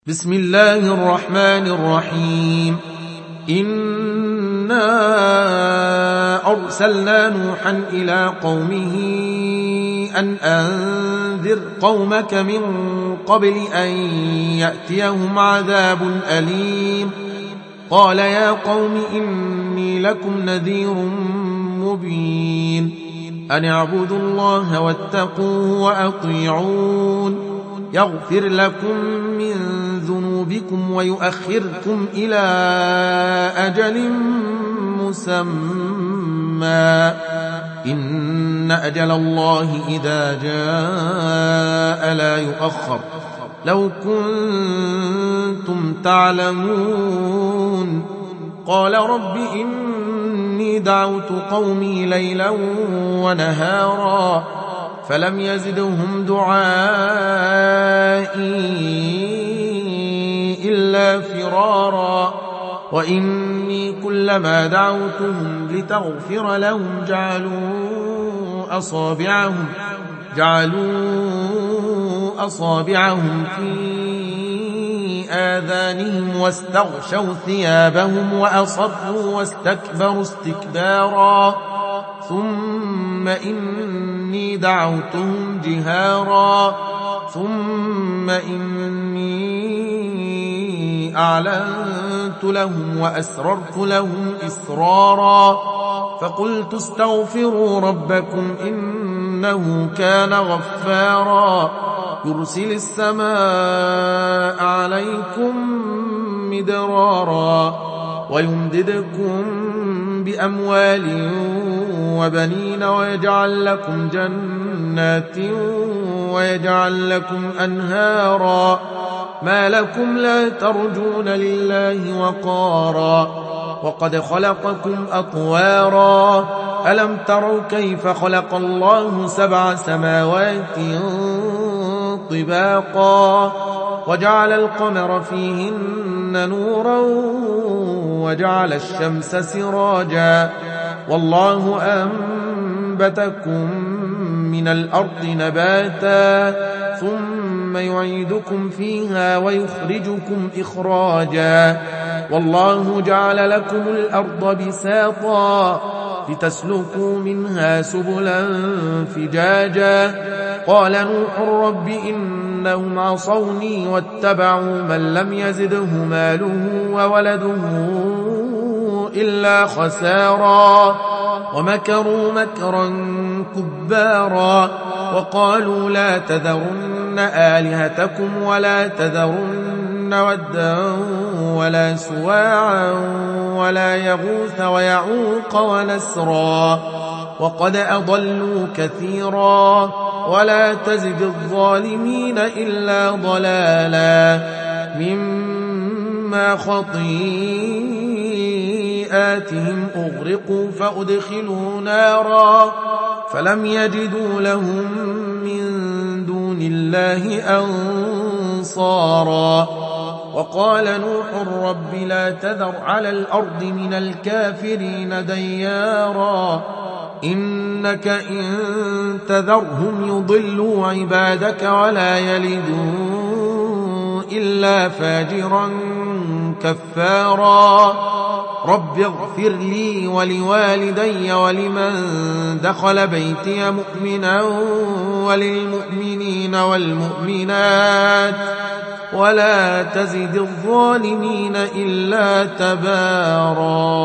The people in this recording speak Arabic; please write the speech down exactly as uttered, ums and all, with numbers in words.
بسم الله الرحمن الرحيم. إنا أرسلنا نوحا إلى قومه أن أنذر قومك من قبل أن يأتيهم عذاب أليم. قال يا قوم إني لكم نذير مبين أن اعبدوا الله واتقوه وأطيعون يغفر لكم من ذنوبكم ويؤخركم إلى أجل مسمى إن أجل الله إذا جاء لا يؤخر لو كنتم تعلمون. قال رب إني دعوت قومي ليلا ونهارا فلم يزدهم دعائي إلا فرارا وإني كلما دعوتهم لتغفر لهم جعلوا أصابعهم جعلوا أصابعهم في آذانهم واستغشوا ثيابهم وأصروا واستكبروا استكبارا ثم إني دعوتهم جهارا ثم إني أعلنت لهم وأسررت لهم إسرارا فقلت استغفروا ربكم إنه كان غفارا يرسل السماء عليكم مدرارا ويمددكم بأموال وبنين ويجعل لكم جنات ويجعل لكم أنهارا ما لكم لا ترجون لله وقارا وقد خلقكم أطوارا ألم تروا كيف خلق الله سبع سماوات طباقا وجعل القمر فيهن نورا وجعل الشمس سراجا والله أنبتكم من الأرض نباتا ثم يعيدكم فيها ويخرجكم إخراجا والله جعل لكم الأرض بساطا لتسلكوا منها سبلا فجاجا قال نوح رب إنهم عصوني واتبعوا من لم يزده ماله وولده إلا خسارا ومكروا مكرا كبارا وقالوا لا تذرن آلهتكم ولا تذرن ودا ولا سواعا ولا يغوث ويعوق ونسرا وقد أضلوا كثيرا ولا تزد الظالمين إلا ضلالا مما خطيئاتهم أغرقوا فأدخلوا نارا فلم يجدوا لهم من دون الله أنصارا وقال نوح رب لا تذر على الأرض من الكافرين ديارا إنك إن تذرهم يضلوا عبادك ولا يلدوا إلا فاجرا كفارا رب اغفر لي ولوالدي ولمن دخل بيتي مؤمنا وللمؤمنين والمؤمنات ولا تزد الظالمين إلا تبارا.